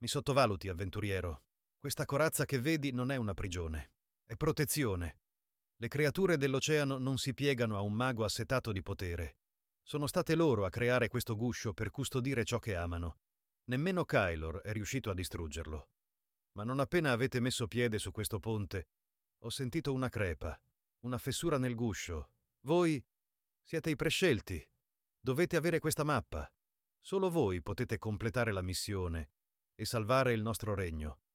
Mi sottovaluti, avventuriero. Questa corazza che vedi non è una prigione, è protezione. Le creature dell'oceano non si piegano a un mago assetato di potere. Sono state loro a creare questo guscio per custodire ciò che amano. Nemmeno Kylor è riuscito a distruggerlo. Ma non appena avete messo piede su questo ponte, ho sentito una crepa, una fessura nel guscio. Voi siete i prescelti. Dovete avere questa mappa. Solo voi potete completare la missione e salvare il nostro regno.